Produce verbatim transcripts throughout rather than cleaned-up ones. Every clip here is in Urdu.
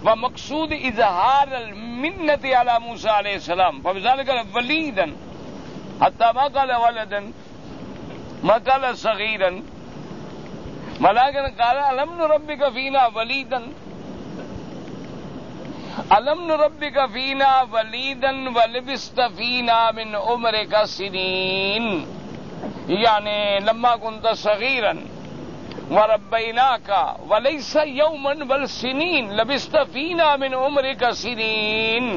ومقصود اظہار المنت علی موسیٰ علیہ السلام فبذلك ولیدا حتی ما قال ولدا ما قال صغیرا ولكن قال الم نربک فینا ولیدا الم نربک فینا ولیدا ولبست فینا من عمرک سنین، یعنی لما كنت صغیرا وربیناک وليس یوما بل سنین لبست فینا من عمرک سنین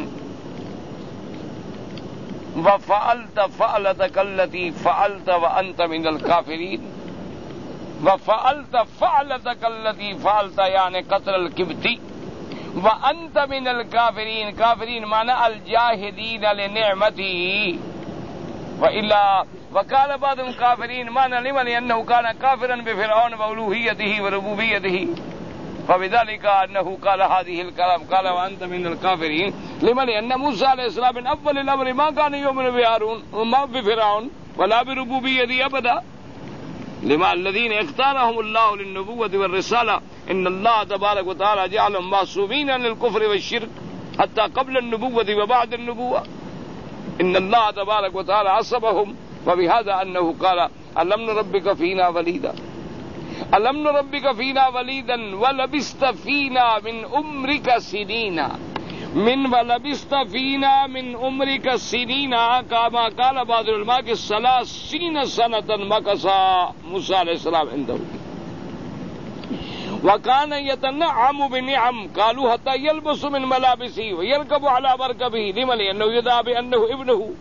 وفعلت فعلتك التي فعلت وانت من الكافرین وفعلت فعلتك التي فعلت یعنی قتل القبطی وانت من الكافرین، کافرین معنی الجاہدین لنعمتی وإلا وقال بعضهم كافرين معنى لمن لأنه كان كافرا بفرعون وألوهيته وربوبيته فبذلك أنه قال هذه الكلام قال وأنت من الكافرين لمن لأن موسى عليه السلام من أول الأمر ما كان يؤمن بهارون وما بفرعون ولا بربوبيته أبدا لما الذين اختارهم الله للنبوة والرسالة إن الله تبارك وتعالى جعلهم معصومين عن الكفر والشرك حتى قبل النبوة وبعد النبوة إن الله تبارك وتعالى عصبهم وبهذا أنه قال ألم نربك فينا وليدا ألم نربك فينا وليدا ولبست فينا من عمرك سنين من ولبست فينا من عمرك سنين كما قال بعض العلماء ثلاثين سنة مكث موسى عليه السلام عنده وكان يتنعم بنعم قالوا حتى يلبس من ملابسه ويركب على مركبه لمن لأنه يدعى بأنه ابنه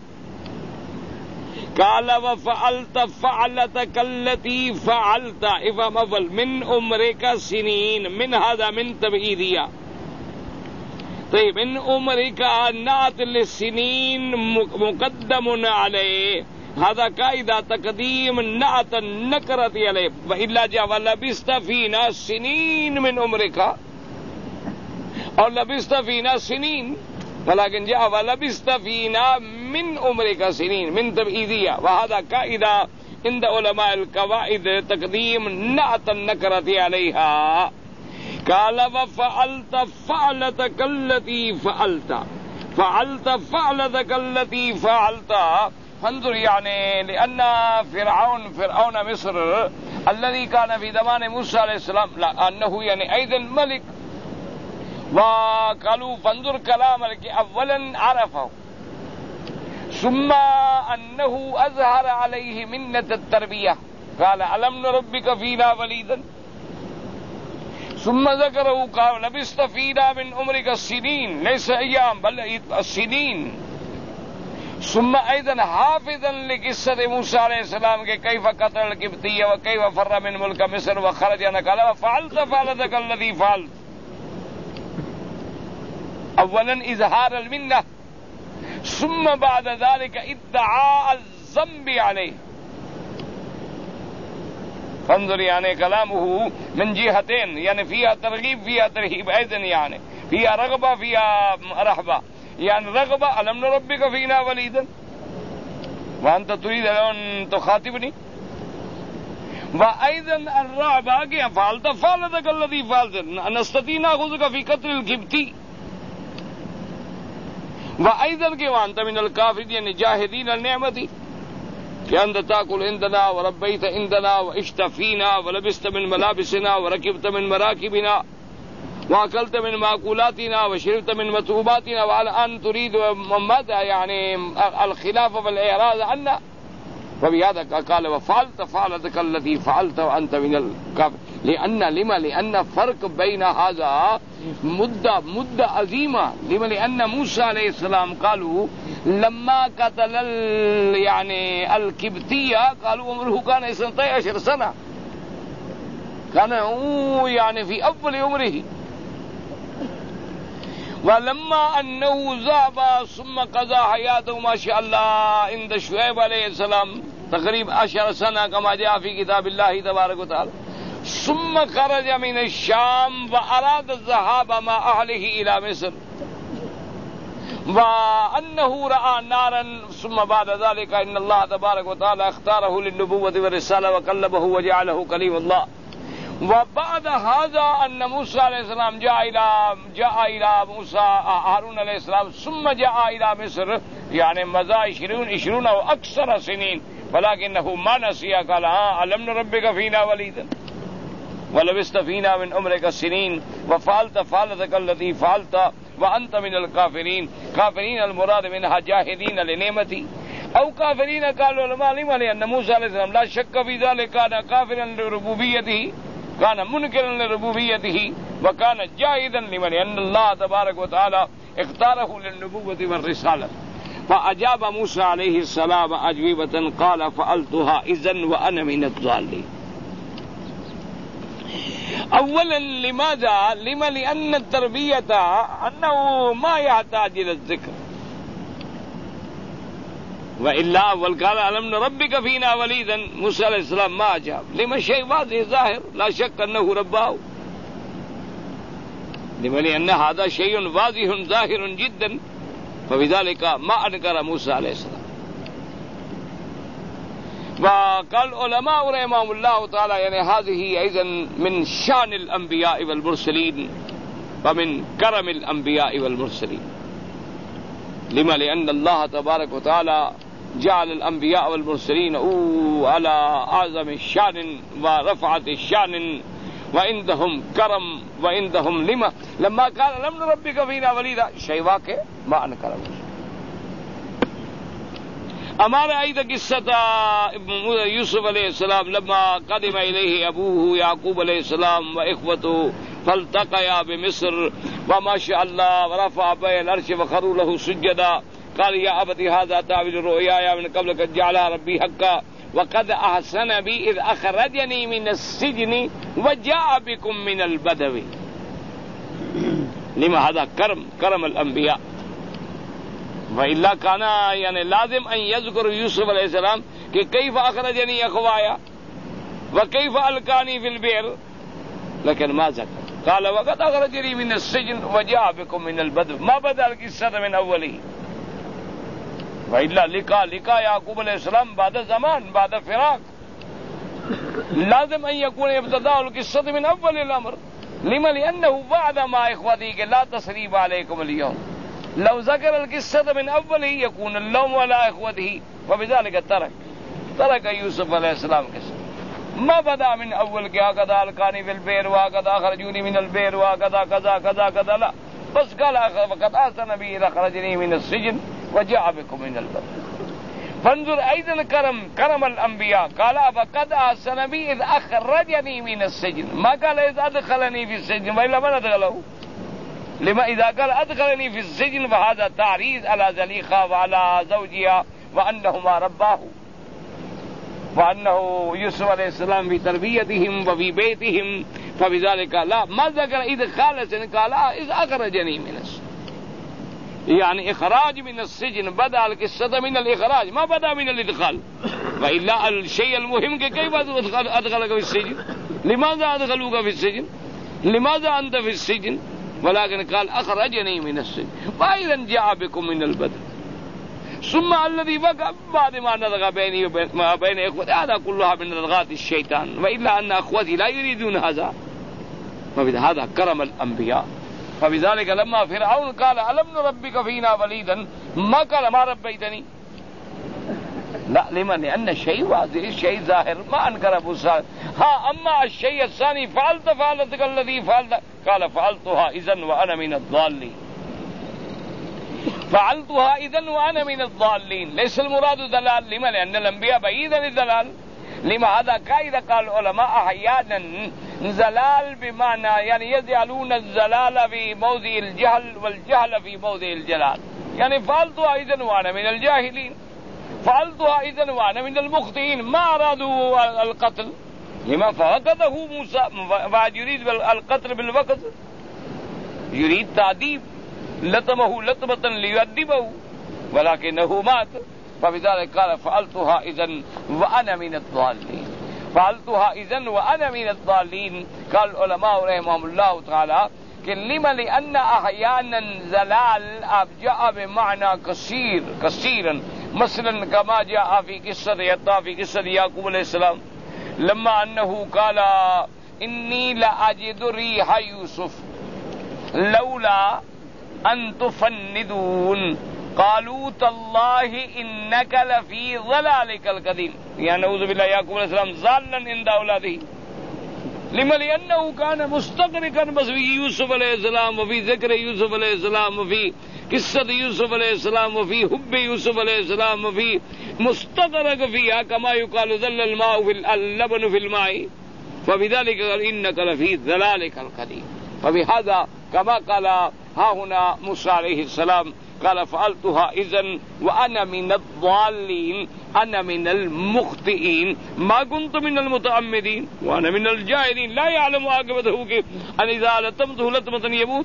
قال وفعلت فعلتك التي فعلت افهم اول من عمرك سنين من هذا من تبعيدية طيب من عمرك نعت للسنين مقدم عليه هذا قاعدة تقديم نعت النكرة عليه وإلا جاء ولبست فينا سنين من عمرك اور لبست فينا سنين ولكن جاء ولبست فينا من عمرك سنين من تبعيدية وهذا قاعدة عند علماء القواعد تقديم نعت النكرة عليها قال وفعلت فعلتك التي فعلت فعلت فعلتك التي فعلت فانظر يعني لأن فرعون فرعون مصر الذي كان في زمان موسى عليه السلام لا أنه يعني أيضا ملك وقالوا فانظر كلامك أولا عرفه ثم أنه أظهر عليه منة التربية قال ألم نربك فينا وليدا ثم ذكره قال لبست فينا من عمرك السنين ليس أيام بل السنين ثم أيضا حافظا لقصة موسى عليه السلام كيف قتل القبطية وكيف فر من ملك مصر وخرج قال وفعلت فعلتك الذي فعلت اولا اظهار المنة ثم بعد ذلك ادعاء الذنب عليه فانظر يعني كلامه من جهتين يعني فيها ترغيب فيها ترهيب ايضا يعني فيها رغبة فيها رهبة يعني رغبة ألم نربك فينا وليدا وأنت تريد أن تخاطبني وأيضا الرهبة فعلت فعلتك الذي فعلت نستطيع نأخذك في قتل القبطي وأيضا کہ وأنت من الكافرين يعني جاهدين النعمة كأنت تأكل عندنا وربيت عندنا وعشت فينا ولبست من ملابسنا وركبت من مراكبنا وأكلت من مأكولاتنا وشربت من مطعوماتنا والآن تريد ماذا يعني الخلاف والإعراض عنا فبهذا قال وفعلت فعلتك التي فعلت وأنت من الكافر لأن لما لأن فرق بين هذا مدة مدة عظيمة لما لأن موسى عليه السلام قالوا لما قتل يعني القبطية قالوا عمره كان اثنتي عشر سنة كان يعني في أول عمره ولما أنه ذهب ثم قضى حياته ما شاء الله عند شعيب عليه السلام تقريبا عشر سنة كما جاء في كتاب الله تبارك وتعالى ثم خرج من الشام وأراد الذهاب مع أهله إلى مصر وأنه رأى نارا ثم بعد ذلك إن الله تبارك وتعالى اختاره للنبوة والرسالة وقلبه وجعله كليم الله وبعد هذا أن موسى عليه السلام جاء إلى جاء إلى موسى هارون عليه السلام ثم جاء إلى مصر، يعني مضى عشرون عشرون أو أكثر سنين، ولكنه ما نسي. قال ها ألم نربك فينا وليدا ولبثت فينا من عمرك سنين وفعلت فعلتك التي فعلت وأنت من الكافرين. كافرين المراد منها جاهدين لنعمتي أو كافرين. قالوا العلماء لما لأن موسى عليه السلام لا شك في ذلك كان كافرا لربوبيته، كان منكرا لربوبيته، وكان جاهدا لمن أن الله تبارك وتعالى اختاره للنبوة والرسالة. فأجاب موسى عليه السلام أجوبة قال فعلتها إذن وأنا من الضالين. اولا لماذا؟ لما لأن التربية أنه ما يحتاج إلى الذكر، وإلا أول قال ألم نربك فينا وليدا، موسى عليه السلام ما أجاب. لما شيء واضح ظاهر لا شك أنه رباه، لما لأن هذا شيء واضح ظاهر جدا، فبذلك ما أنكر موسى عليه السلام. وقال علماء رحمهم الله تعالى يعني هذه أيضا من شان الأنبياء والمرسلين ومن كرم الأنبياء والمرسلين. لما لأن الله تبارك وتعالى جعل الأنبياء والمرسلين على أعظم الشان ورفعة الشان، وعندهم كرم وعندهم لما لما قال لم نربك فينا وليدا شيء واقع ما أنكر. ہمارا أيضا قصة يوسف عليه السلام لما قدم إليه أبوه يعقوب عليه السلام وإخوته فالتقيا بمصر وما شاء الله ورفع به العرش وخروا له سجدا قال يا أبت هذا تأويل رؤياي من قبل قد جعلها ربي حقا وقد أحسن بي إذ أخرجني من السجن وجاء بكم من البدو. لما هذا كرم كرم الأنبياء. وإلا كان يعني لازم أن يذكر يوسف عليه السلام کہ كيف أخرجني أخوايا وكيف ألقاني في البئر، لكن ما ذكر. قال وقد أخرجني من السجن وجاء بكم من البدو، ما بدأ القصة من أوله. وإلا لقى لقى يعقوب عليه السلام بعد زمان بعد فراق، لازم أن يكون ابتداء القصة من أول الأمر. لما لأنه بعد ما إخوتي لا تسريب عليكم اليوم، لو ذكر القصة من أوله يكون اللوم على إخوته، وبذلك ترك ترك يوسف عليه السلام قصة. ما بدأ من أول کہ هكذا ألقاني في البئر وهكذا أخرجوني من البئر وهكذا كذا كذا كذا، لا، بس قال وقد أحسن بي إذ أخرجني من السجن وجاء بكم من البدو. فانظر أيضا كرم كرم الأنبياء. قال وقد أحسن بي إذ أخرجني من السجن، ما قال إذ أدخلني في السجن، وإلا من أدخله. لما إذا قال أدخلني في السجن فهذا تعريض على زليخة وعلى زوجها وأنهما رباه، وأنه يوسف عليه السلام في تربيتهم وفي بيتهم، فبذلك لا ما ذكر إدخال، قال إذ أخرجني من السجن، يعني إخراج من السجن. بدأ القصة من الإخراج ما بدأ من الإدخال. وإلا الشيء المهم كيف أدخلك في السجن، لماذا أدخلوك في السجن، لماذا أنت في السجن، ولكن قال أخرجني من السجن وأيضا جاء بكم من البدو. ثم الذي بقى بعد ما نزغ بيني وبين إخوتي هذا كلها من نزغات الشيطان، وإلا أن أخوتي لا يريدون هذا. فبهذا كرم الأنبياء. فبذلك لما فرعون قال ألم نربك فينا وليدا، ما قال ما ربيتني، لا، لمن لأن الشيء واضح الشيء ظاهر ما أنكر موسى. ها أما الشيء الثاني فعلت فعلتك الذي فعلت، قال فعلتها إذن وأنا من الضالين. فعلتها إذن وأنا من الضالين، ليس المراد دلال. لما لأن الأنبياء بعيدا الدلال. لما هذا قاعدة قال العلماء أحيانا زلال بمعنى يعني يجعلون الزلال في موضع الجهل والجهل في موضع الجلال. يعني فعلتها إذن وأنا من الجاهلين، فعلتها إذن وأنا من المخطئين. ما أرادوا القتل، لما فوقته موسى بعد يريد القتل بالوقت، يريد تعذيب، لطمه لطمة ليؤدبه، ولكنه مات. فبذلك قال فعلتها إذن وأنا من الضالين، فعلتها إذن وأنا من الضالين. قال العلماء رحمهم الله تعالى لما لأن أحيانا زلال جاء بمعنى كثير كثيرا، مثلا كما جاء في قصة يطا في قصة يعقوب عليه السلام لما أنه قال انی لاجد ریح یوسف لولا ان تفندون قالوا تاللہ انک لفی ضلالک القدیم. یا نعوذ باللہ یعقوب علیہ السلام ضالا عند اولادہ لما لأنه كان مستغرقا بس في يوسف عليه السلام وفي ذكر يوسف عليه السلام وفي قصة يوسف عليه السلام وفي حب يوسف عليه السلام وفي مستغرق فيها كما يقال ذل الماء في اللبن في الماء فبذلك قال إنك لفي ذلالك القديم. فبهذا كما قال ها هنا موسى عليه السلام قال فعلتها إذن وأنا من الضالين أنا من المخطئين ما كنت من المتعمدين وأنا من الجاهلين لا يعلم عاقبته أن إذا لتمته لتمة يموت.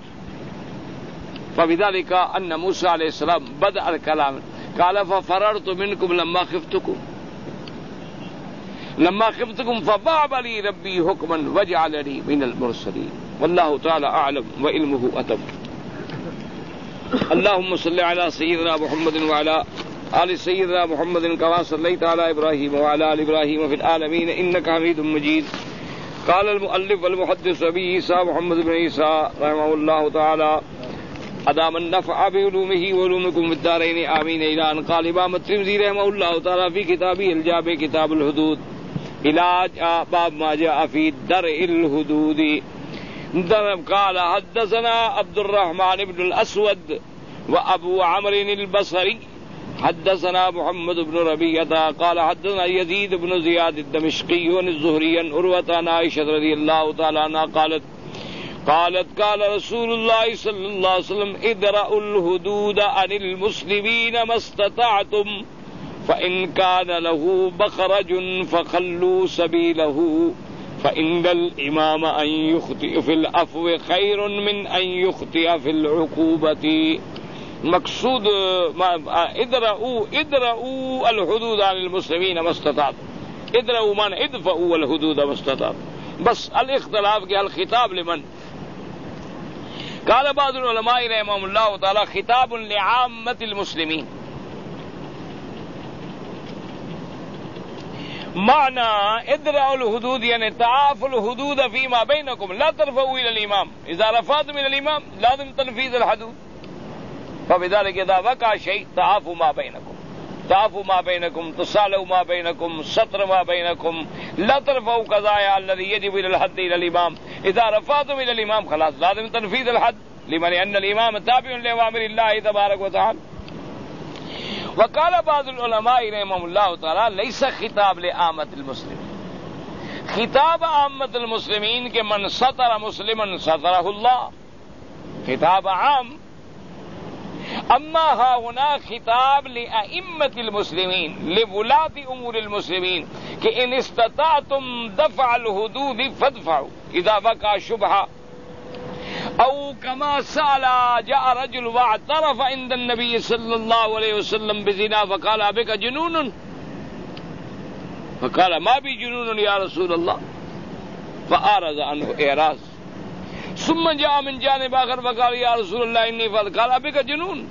فبذلك أن موسى عليه السلام بدأ الكلام قال ففررت منكم لما خفتكم لما خفتكم فضرب لي ربي حكما وجعلني من المرسلين والله تعالى أعلم وعلمه أتم. اللهم صل على سيدنا محمد وعلى آل سيدنا محمد كما صليت على إبراهيم وعلى آل إبراهيم في العالمين إنك حميد مجيد. قال المؤلف والمحدث أبي عيسى محمد بن عيسى رحمه الله تعالى أدام النفع بعلومه وعلومكم في الدارين آمين. إلى أن قال إمام الترمذي رحمه الله تعالى في كتابه الجامع كتاب الحدود إلى باب ما جاء في درء الحدود قال حدثنا عبد الرحمن بن الأسود وأبو عمرو البصري حدثنا محمد بن ربيعة قال حدثنا يزيد بن زياد الدمشقي عن الزهري عن عروة عن عائشة رضي الله تعالى عنها قالت قالت قال رسول الله صلى الله عليه وسلم ادرأوا الحدود عن المسلمين ما استطعتم فإن كان له بخرج فخلوا سبيله فإن الإمام أن يخطئ في العفو خير من أن يخطئ في العقوبة. مقصود ادرأوا ادرأوا الحدود عن المسلمين ما استطعتم. ادرأوا من ادفعوا الحدود ما استطعتم. بس الاختلاف کے الخطاب لمن قال بعض العلماء رحمهم الله تعالى خطاب لعامة المسلمين معنى ادرأوا الحدود يعني تعافوا الحدود فيما بينكم لا ترفعوا إلى الإمام. إذا رفعتم إلى الإمام لازم تنفيذ الحدود. فبذلك إذا وقع شيء تعافوا ما بينكم تعافوا ما بينكم تصالحوا ما بينكم سطر ما بينكم لا ترفعوا قضايا الذي يجب إلى الحد إلى الإمام. إذا رفعتم إلى الإمام خلاص لازم تنفيذ الحد لمن أن الإمام تابع لأوامر الله تبارك وتعالى. وقال بعض العلماء رحمهم الله تعالى ليس خطاب لعامة المسلمين. خطاب عامة المسلمين کہ من سطر مسلما سطره الله خطاب عام. اما ها هنا خطاب لأئمة المسلمين لولاة امور المسلمين کہ ان استطعتم دفع الحدود فادفعوا اذا وقع شبهة او كما سأل جاء رجل واعترف عند النبي صلى الله عليه وسلم بزنا فقال ابك جنون فقال ما بي جنون يا رسول الله فأعرض عنه إعراض. ثم جاء من جانب آخر فقال يا رسول الله إني فعلت قال أبك جنون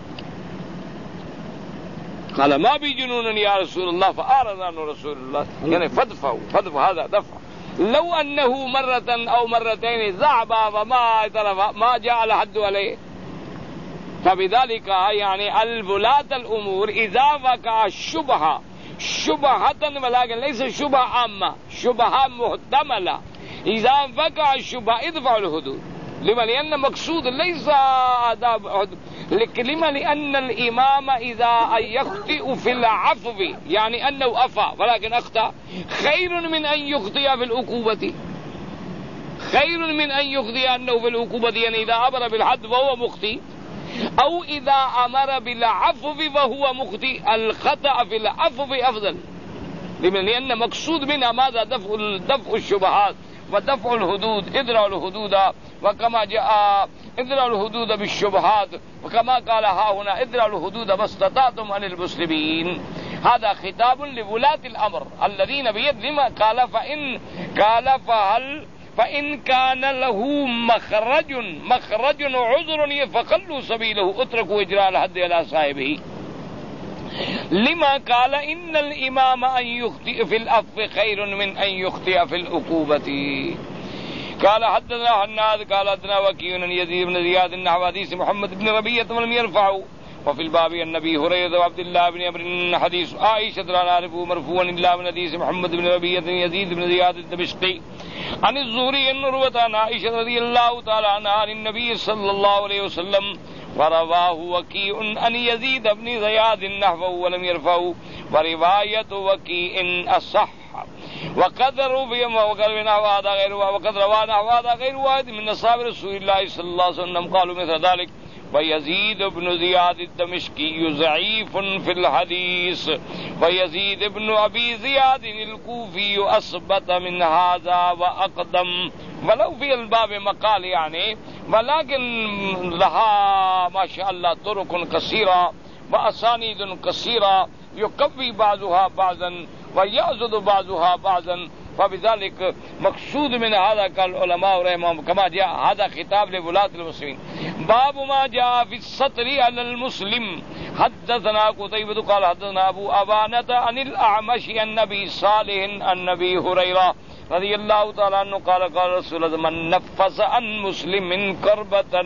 قال ما بي جنون يا رسول الله فأعرض عنه رسول الله يعني فادفعوا فادفع هذا دفع. لو أنه مرة أو مرتين ذعب وما اعترف ما جاء الحد عليه. فبذلك يعني الولاة الأمور إذا وقع الشبهة شبهة ولكن ليس شبهة عامة شبهة محتملة إذا وقع الشبهة ادفعوا الحدود لما لأن مقصود ليس آداب لما لأن الإمام إذا يخطئ في العفو يعني أنه أفى ولكن أخطأ خير من أن يخطئ في العقوبة خير من أن يخطئ أنه في العقوبة يعني إذا أمر بالحد وهو مخطئ أو إذا أمر بالعفو وهو مخطئ الخطأ في العفو أفضل لأن مقصود منها ماذا دفع دفع الشبهات ودفع الحدود ادرأوا الحدود وكما جاء ادرأوا الحدود بالشبهات وكما قال ها هنا ادرأوا الحدود ما استطعتم عن المسلمين. هذا خطاب لولاة الأمر الذين بيد لما قال فإن قال فهل فإن كان له مخرج مخرج عذر فخلوا سبيله اتركوا إجراء الحد على صاحبه. لما قال إن الإمام أن يخطئ في العفو خير من أن يخطئ في العقوبة. قال حدثنا حناد قال حدثنا وكيع عن يزيد بن زياد نحو حديث محمد بن ربيعة ولم يرفعه وفي الباب عن ابي هريرة وعبد الله بن عمرو حديث عائشة لا نعرفه مرفوعا الا من حديث محمد بن ربيعة يزيد بن زياد الدمشقي عن الزهري عن عروة عن عائشة رضي الله تعالى عنها عن النبي صلى الله عليه وسلم ورواه وكيع عن يزيد بن زياد نحوه ولم يرفعه ورواية وكيع أصح وقد روي وقد نحو هذا غير وقد روى نحو هذا غير واحد من أصحاب رسول الله صلى الله عليه وسلم قالوا مثل ذلك. ويزيد بن زياد الدمشقي ضعيف في الحديث ويزيد بن أبي زياد الكوفي أثبت من هذا وأقدم ولو في الباب مقال يعني ولكن لها ما شاء الله طرق كثيرة وأسانيد كثيرة يقوي بعضها بعضا ويعضد بعضها بعضا فبذلك مقصود من هذا قال العلماء رحمهم كما جاء هذا خطاب لولاة المسلمين. باب ما جاء في الستر على المسلم. حدثنا قتيبة قال حدثنا أبو أبانة عن الأعمش عن أبي صالح عن أبي هريرة رضي الله تعالى عنه قال قال رسول الله من نفس عن مسلم كربة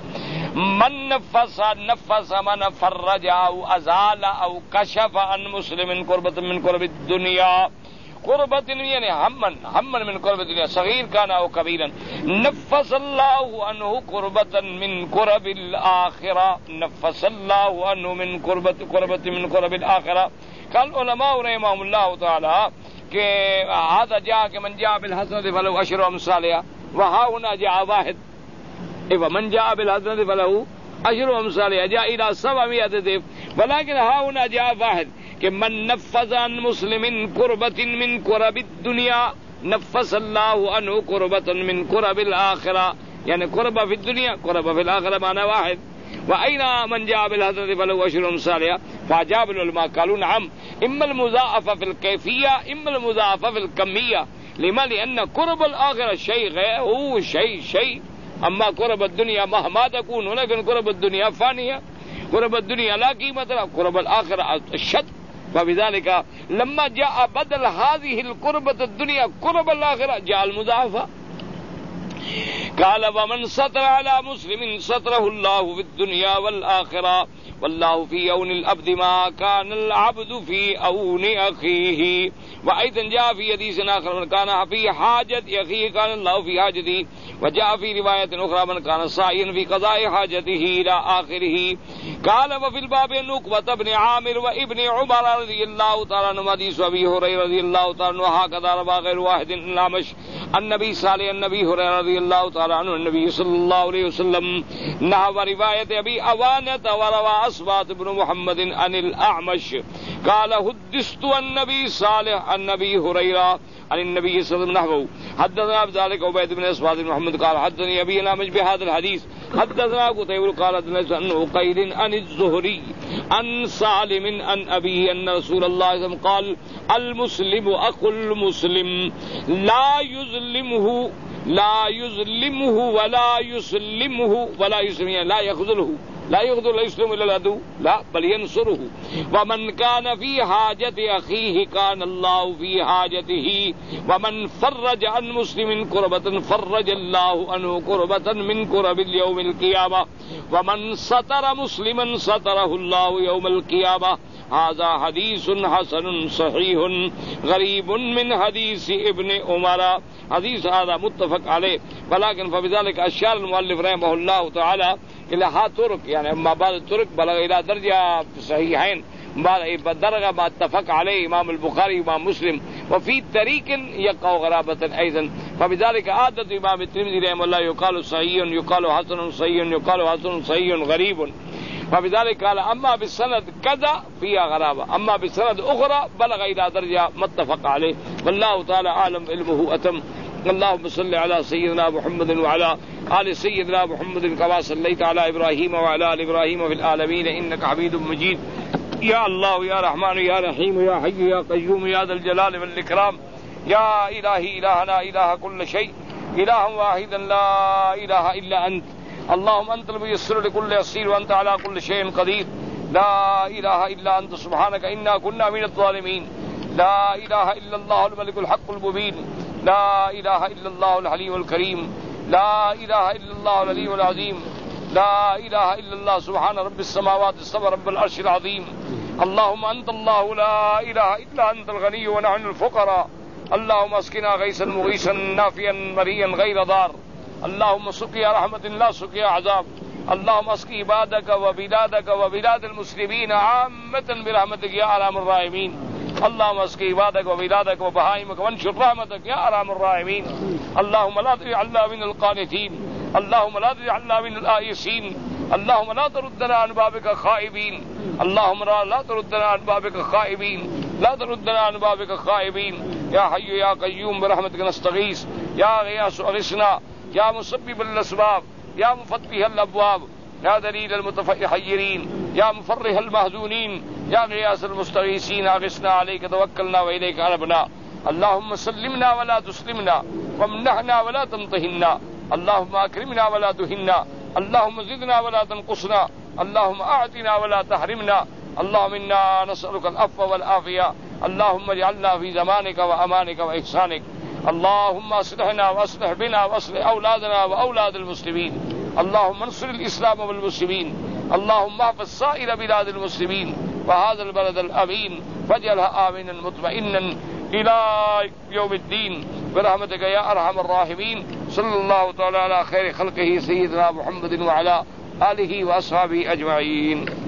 من نفس نفس من فرج أو أزال أو كشف عن مسلم كربة من كرب الدنيا قربة يعني همن همن من قرب الدنيا صغير كان أو كبيرا نفس الله عنه قربة من قرب الآخرة نفس الله عنه من قربة قربة من قرب الآخرة. قال علماء رحمهم الله تعالى کہ هذا جاء کہ من جاء بالحسنة فله عشر أمثالها وها هنا جاء واحد ومن جاء بالحسنة فله عشر أمثالها جاء إلى سبعمائة ضعف ولكن ها هنا جاء واحد کہ من نفذ عن مسلم قربة من قرب الدنيا نفذ الله عنه قربة من قرب الآخرة يعني قربة في الدنيا قربة في الآخرة معنى واحد. وأين من جاء بالحسنة فله عشر أمثالها فأجاب العلماء قالوا نعم إما المضاعفة في الكيفية إما المضاعفة في الكمية. لما؟ لأن قرب الآخرة شيء غير هو شيء شيء أما قرب الدنيا مهما تكون ولكن قرب الدنيا فانية قرب الدنيا لا قيمة لها قرب الآخرة الشد. فبذلك لما جاء بدل هذه القربة الدنيا قرب الآخرة جاء المضاعفة. قال ومن ستر على مسلم ستره الله في الدنيا والآخرة والله في عون العبد ما كان العبد في عون أخيه. وأيضا جاء في حديث آخر من كان في حاجة أخيه كان الله في حاجته. وجاء في رواية أخرى من كان سعيا في قضاء حاجته إلى آخره. قال وفي الباب عقبة بن عامر وابن عمر رضي الله تعالى عنهما حديث أبي هريرة رضي الله تعالى عنه هكذا روى غير واحد الأعمش النبي صالح النبي هريرة رضي الله تعالى عنه النبي صلى الله عليه وسلم نحو رواية أبي أوانة وروى أصبات بن محمد عن الأعمش قال حدثت النبي صالح النبي هريرة عن النبي صلى الله عليه وسلم نحوه. حدثنا بذلك عبيد بن أصبات بن محمد قال حدثني أبي الأعمش بهذا الحديث. حدثنا قتيبة قال حدثنا عن عقيل عن الزهري عن سالم عن أبيه أن رسول الله صلى الله عليه وسلم قال المسلم أخو المسلم لا يظلمه لا يظلمه ولا يسلمه ولا يسلمه لا يخذله لا يخذل لا يسلم إلى العدو لا بل ينصره. ومن كان في حاجة أخيه كان الله في حاجته. ومن فرج عن مسلم كربة فرج الله عنه كربة من كرب اليوم القيامة. ومن ستر مسلما ستره الله يوم القيامة. هذا حديث حسن صحيح غريب من حديث ابن عمر. حديث هذا متفق عليه ولكن فبذلك أشار المؤلف رحمه الله تعالى إلى ها طرق يعني أما بعض الطرق بلغ إلى درجة صحيحين درجة ما اتفق عليه إمام البخاري وإمام مسلم وفي طريق يقع غرابة أيضا. فبذلك عادة إمام الترمذي رحمه الله يقال صحيح يقال حسن صحيح يقال حسن صحيح غريب. فبذلك قال أما بالسند كذا فيها غرابة أما بالسند أخرى بلغ إلى درجة ما اتفق عليه والله تعالى أعلم علمه أتم. اللهم صل على سيدنا محمد وعلى آل سيدنا محمد كما صليت على إبراهيم وعلى آل إبراهيم في العالمين إنك حميد مجيد. يا الله يا رحمن يا رحيم يا حي يا قيوم يا ذا الجلال والإكرام يا إلهي إلهنا إله كل شيء إله واحدا لا إله إلا أنت. اللهم أنت الميسر لكل يسير وأنت على كل شيء قدير. لا إله إلا أنت سبحانك إنا كنا من الظالمين. لا إله إلا الله الملك الحق المبين. لا الہ الا اللہ الحلیم الکریم، لا الہ الا اللہ العلی العظیم، لا الہ الا اللہ سبحان رب السماوات السبع رب العرش العظیم. اللهم انت الله لا اله الا انت الغني ونحن الفقراء. اللهم اسقنا غيثا مغيثا نافعا مريا غير ضار. اللهم سقيا رحمة لا سقيا عذاب. اللهم اسقي عبادك وبلادك وبلاد المسلمين عامة برحمتك يا ارحم الراحمين. اللهم اسقي عبادك وبلادك وبهائمك وانشر رحمتك يا ارحم الراحمين. اللهم لا تجعلنا من القانتين، اللهم لا تجعلنا من الآيسين، اللهم لا تردنا عن بابك خائبين، اللهم لا تردنا عن بابك خائبين، لا تردنا عن بابك خائبين. يا حي يا قيوم برحمتك نستغيث. يا غياث اغثنا، يا مسبب الاسباب، يا مفتح الابواب، يا دليل المتحيرين، يا مفرح المحزونين، يا غياث المستغيثين. اغثنا عليك توكلنا واليك انبنا. اللهم سلمنا ولا تسلمنا، وامنحنا ولا تمتهنا، اللهم اكرمنا ولا تهنا، اللهم زدنا ولا تنقصنا، اللهم اعطنا ولا تحرمنا. اللهم انا نسألك العفو والعافية. اللهم اجعلنا في زمانك وامانك واحسانك. اللهم اصلحنا واصلح بنا واصلح اولادنا واولاد المسلمين. اللهم انصر الاسلام والمسلمين. اللهم احفظ سائر بلاد المسلمين وهذا البلد الامين واجعلها امنا مطمئنا الى يوم الدين برحمتك يا ارحم الراحمين. صلی اللہ تعالی علی خیر خلقہ سیدنا محمد وعلی آلہ واصحابہ اجمعین.